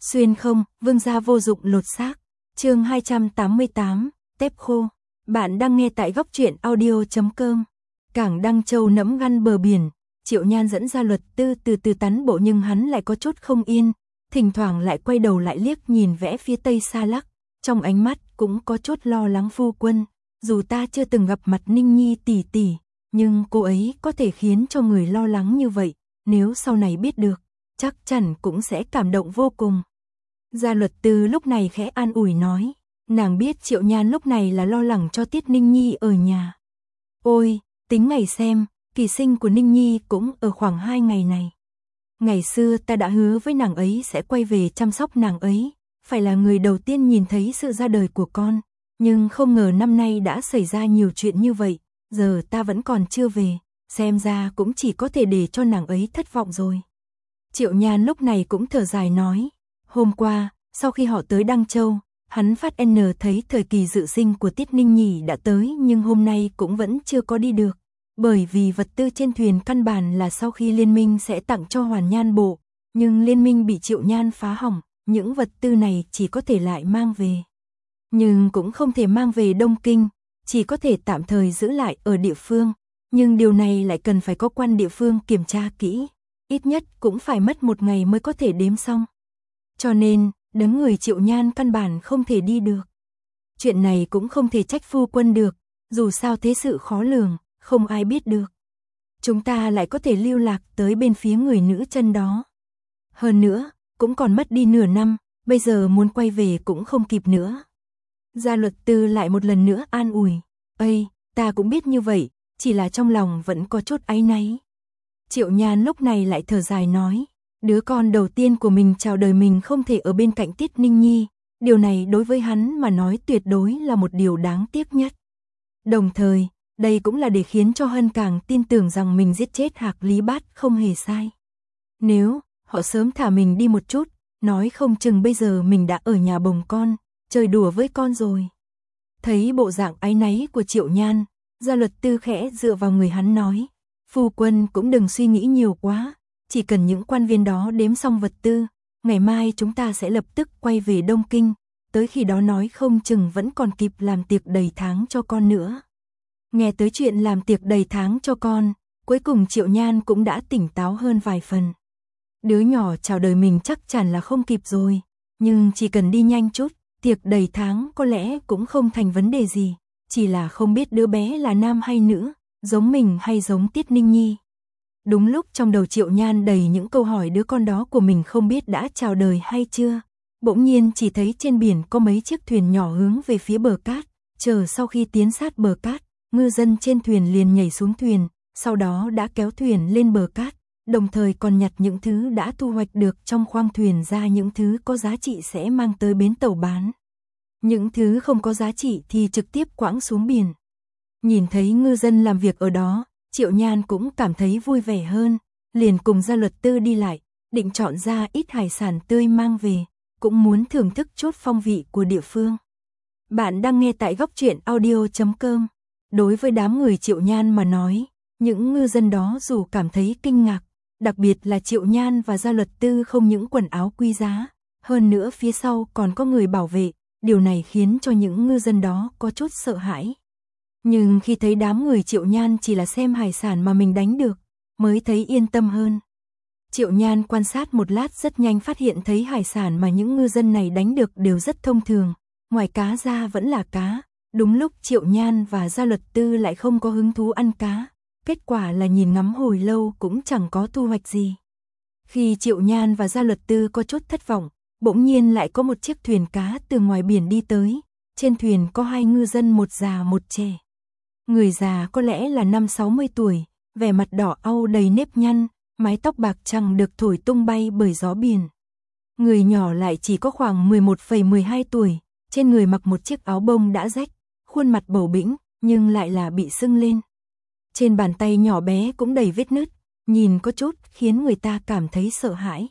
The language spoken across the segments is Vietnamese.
Xuyên không, vương gia vô dụng lột xác. Chương 288, tép khô. Bạn đang nghe tại góc truyện audio.com. Cảng Đăng Châu nẫm găn bờ biển, Triệu Nhan dẫn ra Luật Tư từ từ tán bộ, nhưng hắn lại có chút không yên, thỉnh thoảng lại quay đầu lại liếc nhìn vẽ phía tây xa lắc, trong ánh mắt cũng có chút lo lắng. Phu quân, dù ta chưa từng gặp mặt Ninh Nhi tỷ tỷ, nhưng cô ấy có thể khiến cho người lo lắng như vậy, nếu sau này biết được, chắc chắn cũng sẽ cảm động vô cùng. Gia Luật Tư lúc này khẽ an ủi nói, nàng biết Triệu Nhan lúc này là lo lắng cho Tiết Ninh Nhi ở nhà. Ôi, tính ngày xem, kỳ sinh của Ninh Nhi cũng ở khoảng 2 ngày này. Ngày xưa ta đã hứa với nàng ấy sẽ quay về chăm sóc nàng ấy, phải là người đầu tiên nhìn thấy sự ra đời của con, nhưng không ngờ năm nay đã xảy ra nhiều chuyện như vậy, giờ ta vẫn còn chưa về, xem ra cũng chỉ có thể để cho nàng ấy thất vọng rồi. Triệu Nhan lúc này cũng thở dài nói, hôm qua, sau khi họ tới Đăng Châu, hắn phát N thấy thời kỳ dự sinh của Tiết Ninh Nhi đã tới, nhưng hôm nay cũng vẫn chưa có đi được, bởi vì vật tư trên thuyền căn bản là sau khi liên minh sẽ tặng cho Hoàn Nhan bộ, nhưng liên minh bị Triệu Nhan phá hỏng, những vật tư này chỉ có thể lại mang về. Nhưng cũng không thể mang về Đông Kinh, chỉ có thể tạm thời giữ lại ở địa phương, nhưng điều này lại cần phải có quan địa phương kiểm tra kỹ, ít nhất cũng phải mất 1 ngày mới có thể đếm xong. Cho nên, đấng người Triệu Nhan căn bản không thể đi được. Chuyện này cũng không thể trách phu quân được, dù sao thế sự khó lường, không ai biết được. Chúng ta lại có thể lưu lạc tới bên phía người nữ chân đó. Hơn nữa, cũng còn mất đi nửa năm, bây giờ muốn quay về cũng không kịp nữa. Gia Luật Tư lại một lần nữa an ủi, ây, ta cũng biết như vậy, chỉ là trong lòng vẫn có chút áy náy. Triệu Nhan lúc này lại thở dài nói, đứa con đầu tiên của mình chào đời mình không thể ở bên cạnh Tiết Ninh Nhi, điều này đối với hắn mà nói tuyệt đối là một điều đáng tiếc nhất. Đồng thời, đây cũng là để khiến cho Hân càng tin tưởng rằng mình giết chết Hạc Lý Bát không hề sai. Nếu họ sớm thả mình đi một chút, nói không chừng bây giờ mình đã ở nhà bồng con, chơi đùa với con rồi. Thấy bộ dạng áy náy của Triệu Nhan, Gia Luật Tư khẽ dựa vào người hắn nói, phu quân cũng đừng suy nghĩ nhiều quá, chỉ cần những quan viên đó đếm xong vật tư, ngày mai chúng ta sẽ lập tức quay về Đông Kinh, tới khi đó nói không chừng vẫn còn kịp làm tiệc đầy tháng cho con nữa. Nghe tới chuyện làm tiệc đầy tháng cho con, cuối cùng Triệu Nhan cũng đã tỉnh táo hơn vài phần. Đứa nhỏ chào đời mình chắc chắn là không kịp rồi, nhưng chỉ cần đi nhanh chút, tiệc đầy tháng có lẽ cũng không thành vấn đề gì, chỉ là không biết đứa bé là nam hay nữ, giống mình hay giống Tiết Ninh Nhi. Đúng lúc trong đầu Triệu Nhan đầy những câu hỏi đứa con đó của mình không biết đã chào đời hay chưa, bỗng nhiên chỉ thấy trên biển có mấy chiếc thuyền nhỏ hướng về phía bờ cát, chờ sau khi tiến sát bờ cát, ngư dân trên thuyền liền nhảy xuống thuyền, sau đó đã kéo thuyền lên bờ cát, đồng thời còn nhặt những thứ đã thu hoạch được trong khoang thuyền ra, những thứ có giá trị sẽ mang tới bến tàu bán. Những thứ không có giá trị thì trực tiếp quãng xuống biển. Nhìn thấy ngư dân làm việc ở đó, Triệu Nhan cũng cảm thấy vui vẻ hơn, liền cùng Gia Luật Tư đi lại, định chọn ra ít hải sản tươi mang về, cũng muốn thưởng thức chút phong vị của địa phương. Bạn đang nghe tại góc truyện audio.com. Đối với đám người Triệu Nhan mà nói, những ngư dân đó dù cảm thấy kinh ngạc, đặc biệt là Triệu Nhan và Gia Luật Tư không những quần áo quý giá, hơn nữa phía sau còn có người bảo vệ, điều này khiến cho những ngư dân đó có chút sợ hãi. Nhưng khi thấy đám người Triệu Nhan chỉ là xem hải sản mà mình đánh được, mới thấy yên tâm hơn. Triệu Nhan quan sát một lát rất nhanh phát hiện thấy hải sản mà những ngư dân này đánh được đều rất thông thường, ngoài cá ra vẫn là cá. Đúng lúc Triệu Nhan và Gia Luật Tư lại không có hứng thú ăn cá, kết quả là nhìn ngắm hồi lâu cũng chẳng có thu hoạch gì. Khi Triệu Nhan và Gia Luật Tư có chút thất vọng, bỗng nhiên lại có một chiếc thuyền cá từ ngoài biển đi tới, trên thuyền có 2 ngư dân, một già một trẻ. Người già có lẽ là 50-60 tuổi, vẻ mặt đỏ au đầy nếp nhăn, mái tóc bạc trắng được thổi tung bay bởi gió biển. Người nhỏ lại chỉ có khoảng 11,12 tuổi, trên người mặc một chiếc áo bông đã rách, khuôn mặt bầu bĩnh, nhưng lại là bị sưng lên. Trên bàn tay nhỏ bé cũng đầy vết nứt, nhìn có chút khiến người ta cảm thấy sợ hãi.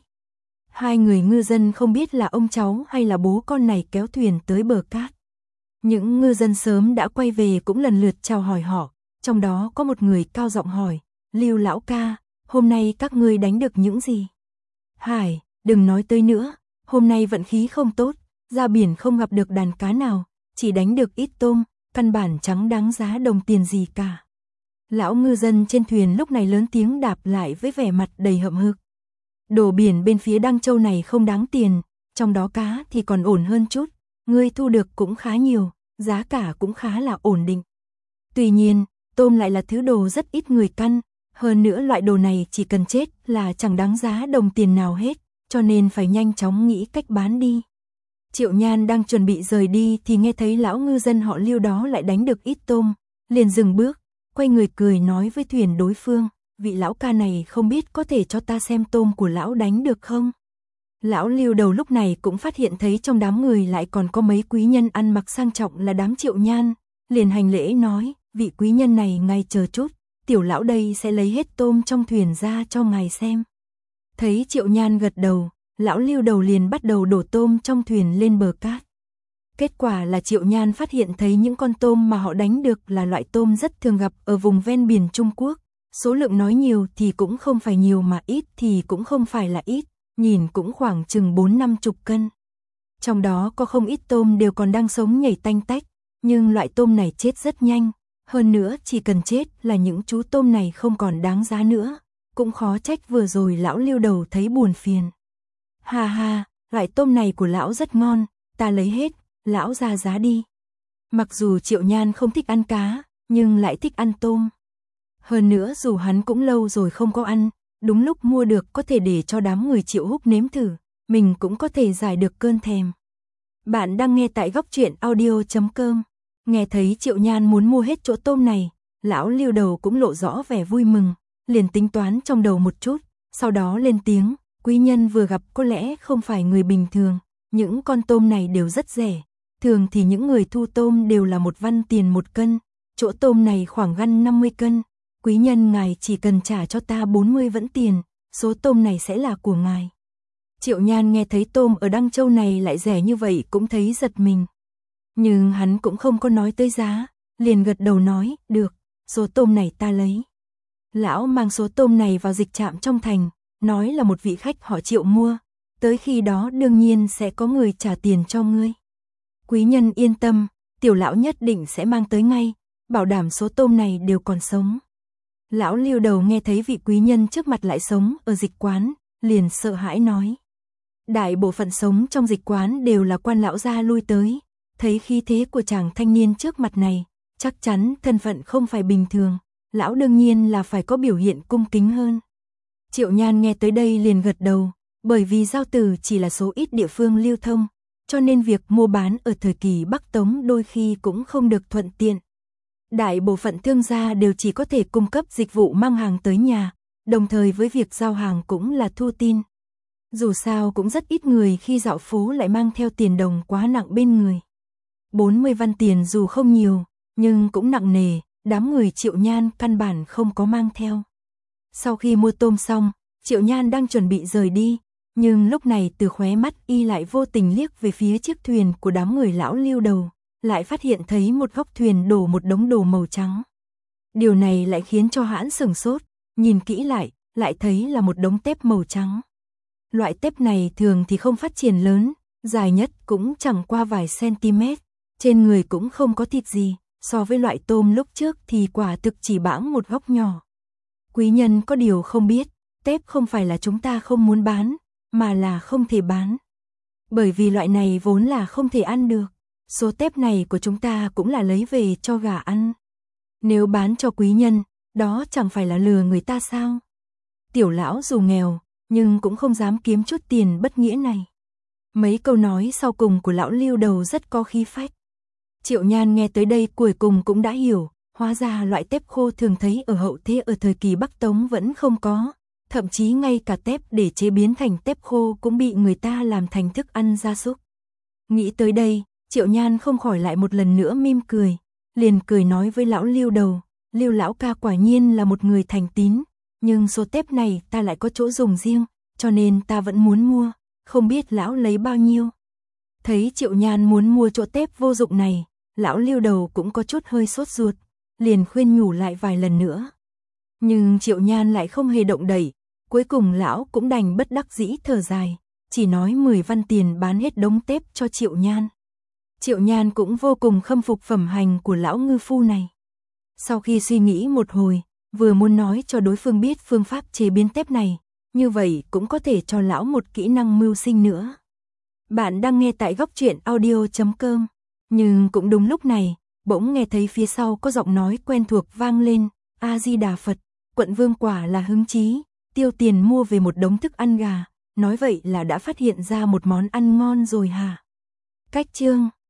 2 người ngư dân không biết là ông cháu hay là bố con này kéo thuyền tới bờ cát. Những ngư dân sớm đã quay về cũng lần lượt chào hỏi họ, trong đó có một người cao giọng hỏi, Lưu lão ca, hôm nay các ngươi đánh được những gì? Hải, đừng nói tới nữa, hôm nay vận khí không tốt, ra biển không gặp được đàn cá nào, chỉ đánh được ít tôm, căn bản chẳng đáng giá đồng tiền gì cả. Lão ngư dân trên thuyền lúc này lớn tiếng đáp lại với vẻ mặt đầy hậm hực. Đồ biển bên phía Đăng Châu này không đáng tiền, trong đó cá thì còn ổn hơn chút, ngươi thu được cũng khá nhiều, giá cả cũng khá là ổn định. Tuy nhiên, tôm lại là thứ đồ rất ít người căn, hơn nữa loại đồ này chỉ cần chết là chẳng đáng giá đồng tiền nào hết, cho nên phải nhanh chóng nghĩ cách bán đi. Triệu Nhan đang chuẩn bị rời đi thì nghe thấy lão ngư dân họ Lưu đó lại đánh được ít tôm, liền dừng bước, quay người cười nói với thuyền đối phương, vị lão ca này không biết có thể cho ta xem tôm của lão đánh được không? Lão Lưu đầu lúc này cũng phát hiện thấy trong đám người lại còn có mấy quý nhân ăn mặc sang trọng là đám Triệu Nhan, liền hành lễ nói, vị quý nhân này ngài chờ chút, tiểu lão đây sẽ lấy hết tôm trong thuyền ra cho ngài xem. Thấy Triệu Nhan gật đầu, lão Lưu đầu liền bắt đầu đổ tôm trong thuyền lên bờ cát. Kết quả là Triệu Nhan phát hiện thấy những con tôm mà họ đánh được là loại tôm rất thường gặp ở vùng ven biển Trung Quốc, số lượng nói nhiều thì cũng không phải nhiều mà ít thì cũng không phải là ít, nhìn cũng khoảng chừng 4-50 cân. Trong đó có không ít tôm đều còn đang sống nhảy tanh tách, nhưng loại tôm này chết rất nhanh, hơn nữa chỉ cần chết là những chú tôm này không còn đáng giá nữa, cũng khó trách vừa rồi lão Lưu đầu thấy buồn phiền. Ha ha, loại tôm này của lão rất ngon, ta lấy hết, lão ra giá đi. Mặc dù Triệu Nhan không thích ăn cá, nhưng lại thích ăn tôm. Hơn nữa dù hắn cũng lâu rồi không có ăn, đúng lúc mua được có thể để cho đám người Triệu Húc nếm thử, mình cũng có thể giải được cơn thèm. Bạn đang nghe tại góc truyện audio.com. Nghe thấy Triệu Nhan muốn mua hết chỗ tôm này, lão Lưu đầu cũng lộ rõ vẻ vui mừng, liền tính toán trong đầu một chút, sau đó lên tiếng, quý nhân vừa gặp có lẽ không phải người bình thường, những con tôm này đều rất rẻ, thường thì những người thu tôm đều là 1 văn tiền 1 cân, chỗ tôm này khoảng gần 50 cân, quý nhân ngài chỉ cần trả cho ta 40 vẫn tiền, số tôm này sẽ là của ngài. Triệu Nhan nghe thấy tôm ở Đăng Châu này lại rẻ như vậy cũng thấy giật mình. Nhưng hắn cũng không có nói tới giá, liền gật đầu nói, được, số tôm này ta lấy. Lão mang số tôm này vào dịch trạm trong thành, nói là một vị khách họ Triệu mua, tới khi đó đương nhiên sẽ có người trả tiền cho ngươi. Quý nhân yên tâm, tiểu lão nhất định sẽ mang tới ngay, bảo đảm số tôm này đều còn sống. Lão Lưu đầu nghe thấy vị quý nhân trước mặt lại sống ở dịch quán, liền sợ hãi nói. Đại bộ phận sống trong dịch quán đều là quan lão gia lui tới, thấy khí thế của chàng thanh niên trước mặt này, chắc chắn thân phận không phải bình thường, lão đương nhiên là phải có biểu hiện cung kính hơn. Triệu Nhan nghe tới đây liền gật đầu, bởi vì giao tử chỉ là số ít địa phương lưu thông, cho nên việc mua bán ở thời kỳ Bắc Tống đôi khi cũng không được thuận tiện. Đại bộ phận thương gia đều chỉ có thể cung cấp dịch vụ mang hàng tới nhà, đồng thời với việc giao hàng cũng là thu tin. Dù sao cũng rất ít người khi dạo phố lại mang theo tiền đồng quá nặng bên người. 40 văn tiền dù không nhiều, nhưng cũng nặng nề, đám người Triệu Nhan căn bản không có mang theo. Sau khi mua tôm xong, Triệu Nhan đang chuẩn bị rời đi, nhưng lúc này từ khóe mắt y lại vô tình liếc về phía chiếc thuyền của đám người lão Lưu đầu, lại phát hiện thấy một góc thuyền đổ một đống đồ màu trắng. Điều này lại khiến cho hãn sửng sốt, nhìn kỹ lại thấy là một đống tép màu trắng. Loại tép này thường thì không phát triển lớn, dài nhất cũng chẳng qua vài cm, trên người cũng không có thịt gì, so với loại tôm lúc trước thì quả thực chỉ bãng một góc nhỏ. Quý nhân có điều không biết, tép không phải là chúng ta không muốn bán, mà là không thể bán. Bởi vì loại này vốn là không thể ăn được, số tép này của chúng ta cũng là lấy về cho gà ăn. Nếu bán cho quý nhân, đó chẳng phải là lừa người ta sao? Tiểu lão dù nghèo, nhưng cũng không dám kiếm chút tiền bất nghĩa này. Mấy câu nói sau cùng của lão Lưu đầu rất có khí phách. Triệu Nhan nghe tới đây cuối cùng cũng đã hiểu, hóa ra loại tép khô thường thấy ở hậu thế ở thời kỳ Bắc Tống vẫn không có, thậm chí ngay cả tép để chế biến thành tép khô cũng bị người ta làm thành thức ăn gia súc. Nghĩ tới đây, Triệu Nhan không khỏi lại một lần nữa mỉm cười, liền cười nói với lão Lưu đầu, Lưu lão ca quả nhiên là một người thành tín, nhưng số tép này ta lại có chỗ dùng riêng, cho nên ta vẫn muốn mua, không biết lão lấy bao nhiêu. Thấy Triệu Nhan muốn mua chỗ tép vô dụng này, lão Lưu đầu cũng có chút hơi sốt ruột, liền khuyên nhủ lại vài lần nữa. Nhưng Triệu Nhan lại không hề động đậy, cuối cùng lão cũng đành bất đắc dĩ thở dài, chỉ nói 10 văn tiền bán hết đống tép cho Triệu Nhan. Triệu Nhan cũng vô cùng khâm phục phẩm hành của lão ngư phu này. Sau khi suy nghĩ một hồi, vừa muốn nói cho đối phương biết phương pháp chế biến tép này, như vậy cũng có thể cho lão một kỹ năng mưu sinh nữa. Bạn đang nghe tại goctruyện.audio.com, nhưng cũng đúng lúc này, bỗng nghe thấy phía sau có giọng nói quen thuộc vang lên, A-di-đà Phật, quận vương quả là hứng chí, tiêu tiền mua về một đống thức ăn gà, nói vậy là đã phát hiện ra một món ăn ngon rồi hả? Cách chương